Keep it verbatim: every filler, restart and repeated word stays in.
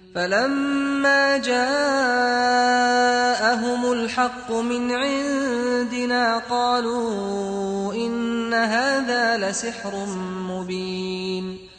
فلما جاءهم الحق من عندنا قالوا إن هذا لسحر مبين